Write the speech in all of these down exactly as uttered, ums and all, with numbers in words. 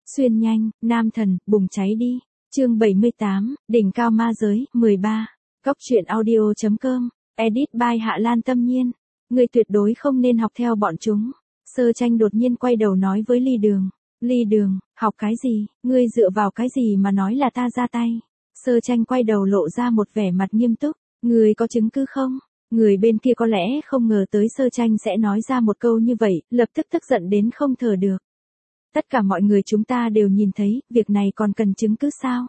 Xuyên nhanh, nam thần, bùng cháy đi. Chương bảy mươi tám, đỉnh cao ma giới, mười ba. Cóc truyện audio.com, edit by Hạ Lan Tâm Nhiên. Ngươi tuyệt đối không nên học theo bọn chúng. Sơ Tranh đột nhiên quay đầu nói với Ly Đường. Ly Đường, học cái gì, ngươi dựa vào cái gì mà nói là ta ra tay. Sơ Tranh quay đầu lộ ra một vẻ mặt nghiêm túc. Ngươi có chứng cứ không? Người bên kia có lẽ không ngờ tới Sơ Tranh sẽ nói ra một câu như vậy, lập tức tức giận đến không thở được. Tất cả mọi người chúng ta đều nhìn thấy, việc này còn cần chứng cứ sao?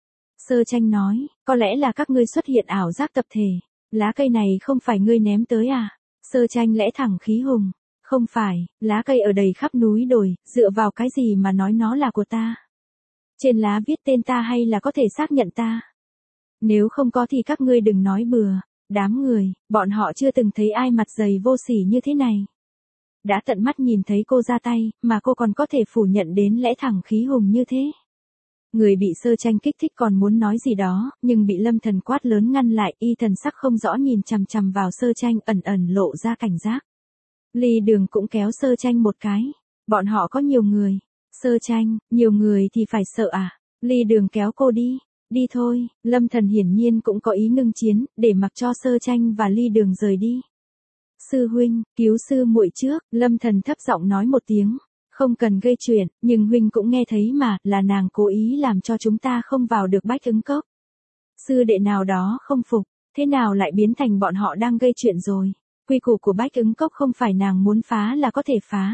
Sơ Tranh nói, có lẽ là các ngươi xuất hiện ảo giác tập thể. Lá cây này không phải ngươi ném tới à? Sơ Tranh lẽ thẳng khí hùng. Không phải, lá cây ở đầy khắp núi đồi, dựa vào cái gì mà nói nó là của ta? Trên lá viết tên ta hay là có thể xác nhận ta? Nếu không có thì các ngươi đừng nói bừa. Đám người, bọn họ chưa từng thấy ai mặt dày vô sỉ như thế này. Đã tận mắt nhìn thấy cô ra tay, mà cô còn có thể phủ nhận đến lẽ thẳng khí hùng như thế. Người bị Sơ Tranh kích thích còn muốn nói gì đó, nhưng bị Lâm Thần quát lớn ngăn lại, y thần sắc không rõ nhìn chằm chằm vào Sơ Tranh, ẩn ẩn lộ ra cảnh giác. Ly Đường cũng kéo Sơ Tranh một cái. Bọn họ có nhiều người. Sơ Tranh, nhiều người thì phải sợ à? Ly Đường kéo cô đi. Đi thôi, Lâm Thần hiển nhiên cũng có ý ngưng chiến, để mặc cho Sơ Tranh và Ly Đường rời đi. Sư huynh, cứu sư muội trước, Lâm Thần thấp giọng nói một tiếng. Không cần gây chuyện, nhưng huynh cũng nghe thấy mà, là nàng cố ý làm cho chúng ta không vào được Bách Ứng Cốc. Sư đệ nào đó không phục, thế nào lại biến thành bọn họ đang gây chuyện rồi? Quy củ của Bách Ứng Cốc không phải nàng muốn phá là có thể phá.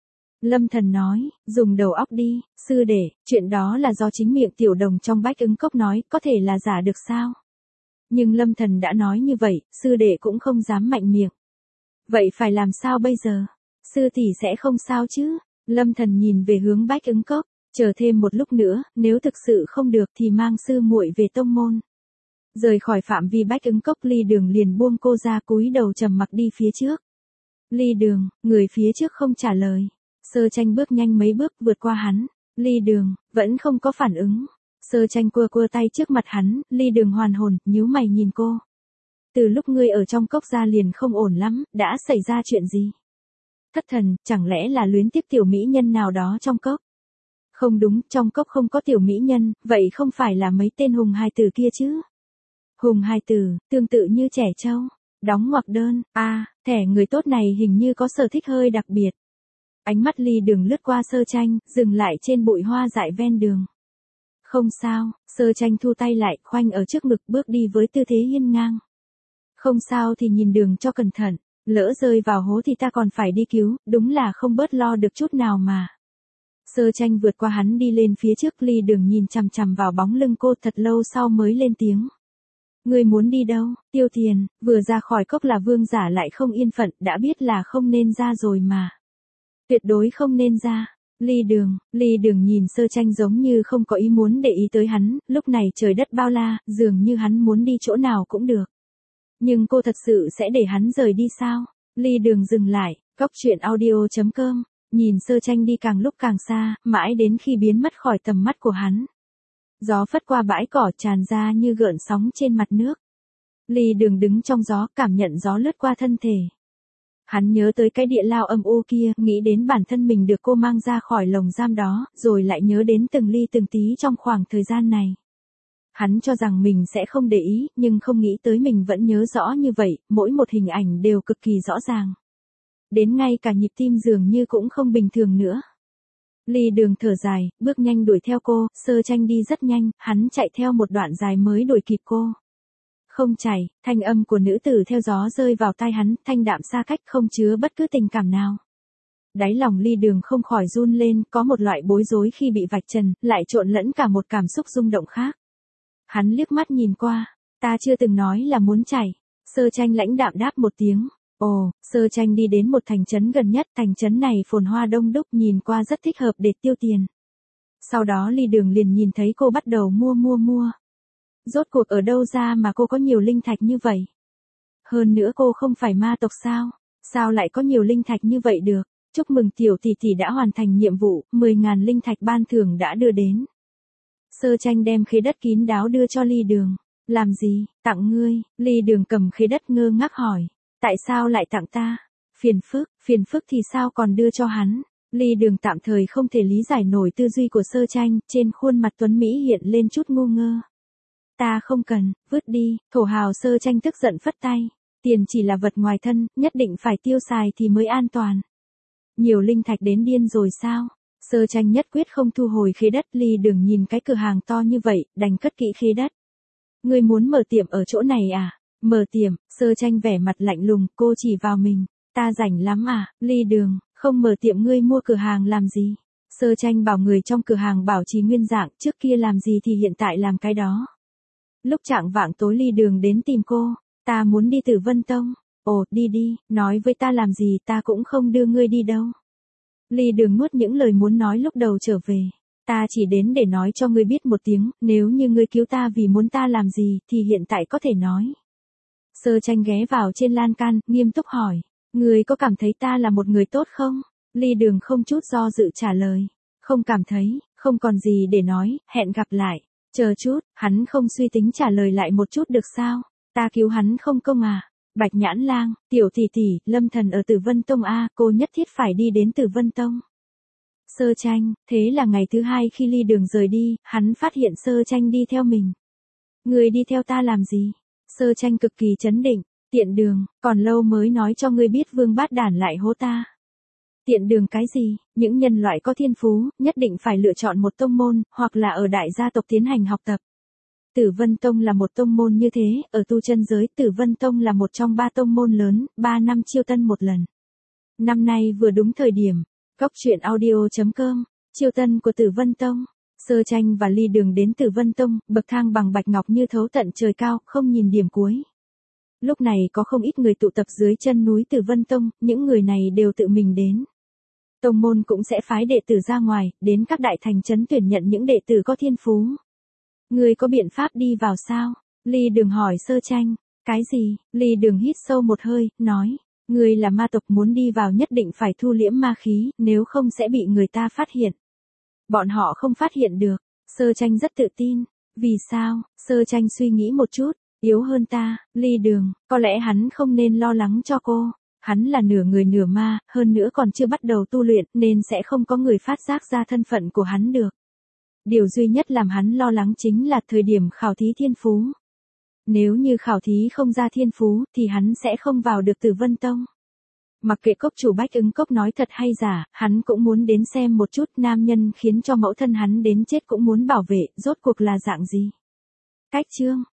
Lâm Thần nói, dùng đầu óc đi, sư đệ, chuyện đó là do chính miệng tiểu đồng trong Bách Ứng Cốc nói, có thể là giả được sao? Nhưng Lâm Thần đã nói như vậy, sư đệ cũng không dám mạnh miệng. Vậy phải làm sao bây giờ? Sư tỷ sẽ không sao chứ? Lâm Thần nhìn về hướng Bách Ứng Cốc, chờ thêm một lúc nữa, nếu thực sự không được thì mang sư muội về tông môn. Rời khỏi phạm vi Bách Ứng Cốc, Ly Đường liền buông cô ra, cúi đầu trầm mặc đi phía trước. Ly Đường, người phía trước không trả lời. Sơ Tranh bước nhanh mấy bước vượt qua hắn. Ly Đường, vẫn không có phản ứng. Sơ Tranh cua cua tay trước mặt hắn, Ly Đường hoàn hồn, nhíu mày nhìn cô. Từ lúc ngươi ở trong cốc ra liền không ổn lắm, đã xảy ra chuyện gì? Thất thần, chẳng lẽ là luyến tiếc tiểu mỹ nhân nào đó trong cốc? Không đúng, trong cốc không có tiểu mỹ nhân, vậy không phải là mấy tên hùng hài tử kia chứ? Hùng hài tử, tương tự như trẻ trâu, đóng ngoặc đơn, a, à, thẻ người tốt này hình như có sở thích hơi đặc biệt. Ánh mắt Ly Đường lướt qua Sơ Tranh, dừng lại trên bụi hoa dại ven đường. Không sao, Sơ Tranh thu tay lại, khoanh ở trước ngực bước đi với tư thế hiên ngang. Không sao thì nhìn đường cho cẩn thận, lỡ rơi vào hố thì ta còn phải đi cứu, đúng là không bớt lo được chút nào mà. Sơ Tranh vượt qua hắn đi lên phía trước, Ly Đường nhìn chằm chằm vào bóng lưng cô thật lâu sau mới lên tiếng. Ngươi muốn đi đâu? Tiêu Tiền, vừa ra khỏi cốc là vương giả lại không yên phận, đã biết là không nên ra rồi mà. Tuyệt đối không nên ra. Ly Đường, Ly Đường nhìn Sơ Tranh giống như không có ý muốn để ý tới hắn, lúc này trời đất bao la, dường như hắn muốn đi chỗ nào cũng được. Nhưng cô thật sự sẽ để hắn rời đi sao? Ly Đường dừng lại, cóc truyện audio.com, nhìn Sơ Tranh đi càng lúc càng xa, mãi đến khi biến mất khỏi tầm mắt của hắn. Gió phất qua bãi cỏ tràn ra như gợn sóng trên mặt nước. Ly Đường đứng trong gió, cảm nhận gió lướt qua thân thể. Hắn nhớ tới cái địa lao âm u kia, nghĩ đến bản thân mình được cô mang ra khỏi lồng giam đó, rồi lại nhớ đến từng ly từng tí trong khoảng thời gian này. Hắn cho rằng mình sẽ không để ý, nhưng không nghĩ tới mình vẫn nhớ rõ như vậy, mỗi một hình ảnh đều cực kỳ rõ ràng. Đến ngay cả nhịp tim dường như cũng không bình thường nữa. Ly Đường thở dài, bước nhanh đuổi theo cô, Sơ Tranh đi rất nhanh, hắn chạy theo một đoạn dài mới đuổi kịp cô. Không chảy, thanh âm của nữ tử theo gió rơi vào tai hắn, thanh đạm xa cách không chứa bất cứ tình cảm nào. Đáy lòng Ly Đường không khỏi run lên, có một loại bối rối khi bị vạch trần, lại trộn lẫn cả một cảm xúc rung động khác. Hắn liếc mắt nhìn qua, ta chưa từng nói là muốn chảy. Sơ Tranh lãnh đạm đáp một tiếng. Ồ, Sơ Tranh đi đến một thành trấn gần nhất, thành trấn này phồn hoa đông đúc, nhìn qua rất thích hợp để tiêu tiền. Sau đó Ly Đường liền nhìn thấy cô bắt đầu mua mua mua. Rốt cuộc ở đâu ra mà cô có nhiều linh thạch như vậy? Hơn nữa cô không phải ma tộc sao? Sao lại có nhiều linh thạch như vậy được? Chúc mừng tiểu tỷ tỷ đã hoàn thành nhiệm vụ, mười ngàn linh thạch ban thưởng đã đưa đến. Sơ Tranh đem khế đất kín đáo đưa cho Ly Đường. Làm gì? Tặng ngươi. Ly Đường cầm khế đất ngơ ngác hỏi. Tại sao lại tặng ta? Phiền phức, phiền phức thì sao còn đưa cho hắn? Ly Đường tạm thời không thể lý giải nổi tư duy của Sơ Tranh, trên khuôn mặt tuấn Mỹ hiện lên chút ngu ngơ. Ta không cần, vứt đi, thổ hào Sơ Tranh tức giận phất tay. Tiền chỉ là vật ngoài thân, nhất định phải tiêu xài thì mới an toàn. Nhiều linh thạch đến điên rồi sao? Sơ Tranh nhất quyết không thu hồi khế đất. Ly Đường nhìn cái cửa hàng to như vậy, đành cất kỹ khế đất. Ngươi muốn mở tiệm ở chỗ này à? Mở tiệm, Sơ Tranh vẻ mặt lạnh lùng, cô chỉ vào mình. Ta rảnh lắm à, Ly Đường, không mở tiệm ngươi mua cửa hàng làm gì? Sơ Tranh bảo người trong cửa hàng bảo trì nguyên dạng, trước kia làm gì thì hiện tại làm cái đó. Lúc chạng vạng tối Ly Đường đến tìm cô, ta muốn đi Tử Vân Tông. Ồ, đi đi, nói với ta làm gì, ta cũng không đưa ngươi đi đâu. Ly Đường nuốt những lời muốn nói lúc đầu trở về. Ta chỉ đến để nói cho ngươi biết một tiếng, nếu như ngươi cứu ta vì muốn ta làm gì, thì hiện tại có thể nói. Sơ Tranh ghé vào trên lan can, nghiêm túc hỏi. Ngươi có cảm thấy ta là một người tốt không? Ly Đường không chút do dự trả lời. Không cảm thấy, không còn gì để nói, hẹn gặp lại. Chờ chút, hắn không suy tính trả lời lại một chút được sao? Ta cứu hắn không công à? Bạch Nhãn Lang, tiểu tỷ tỷ, Lâm Thần ở Tử Vân Tông a, cô nhất thiết phải đi đến Tử Vân Tông. Sơ Tranh, thế là ngày thứ hai khi Ly Đường rời đi, hắn phát hiện Sơ Tranh đi theo mình. Ngươi đi theo ta làm gì? Sơ Tranh cực kỳ chấn định. Tiện Đường, còn lâu mới nói cho ngươi biết Vương Bát Đản lại hố ta. Tiện Đường cái gì? Những nhân loại có thiên phú, nhất định phải lựa chọn một tông môn, hoặc là ở đại gia tộc tiến hành học tập. Tử Vân Tông là một tông môn như thế, ở tu chân giới, Tử Vân Tông là một trong ba tông môn lớn, ba năm chiêu tân một lần. Năm nay vừa đúng thời điểm. Góc truyện audio chấm com, chiêu tân của Tử Vân Tông. Sơ Tranh và Ly Đường đến Tử Vân Tông, bậc thang bằng bạch ngọc như thấu tận trời cao, không nhìn điểm cuối. Lúc này có không ít người tụ tập dưới chân núi Tử Vân Tông, những người này đều tự mình đến. Tông môn cũng sẽ phái đệ tử ra ngoài, đến các đại thành trấn tuyển nhận những đệ tử có thiên phú. Ngươi có biện pháp đi vào sao? Ly Đường hỏi Sơ Tranh. Cái gì? Ly Đường hít sâu một hơi, nói. Ngươi là ma tộc, muốn đi vào nhất định phải thu liễm ma khí, nếu không sẽ bị người ta phát hiện. Bọn họ không phát hiện được. Sơ Tranh rất tự tin. Vì sao? Sơ Tranh suy nghĩ một chút. Yếu hơn ta, Ly Đường, có lẽ hắn không nên lo lắng cho cô. Hắn là nửa người nửa ma, hơn nữa còn chưa bắt đầu tu luyện, nên sẽ không có người phát giác ra thân phận của hắn được. Điều duy nhất làm hắn lo lắng chính là thời điểm khảo thí thiên phú. Nếu như khảo thí không ra thiên phú, thì hắn sẽ không vào được Tử Vân Tông. Mặc kệ cốc chủ Bách Ứng Cốc nói thật hay giả, hắn cũng muốn đến xem một chút. Nam nhân khiến cho mẫu thân hắn đến chết cũng muốn bảo vệ, rốt cuộc là dạng gì. Cách chương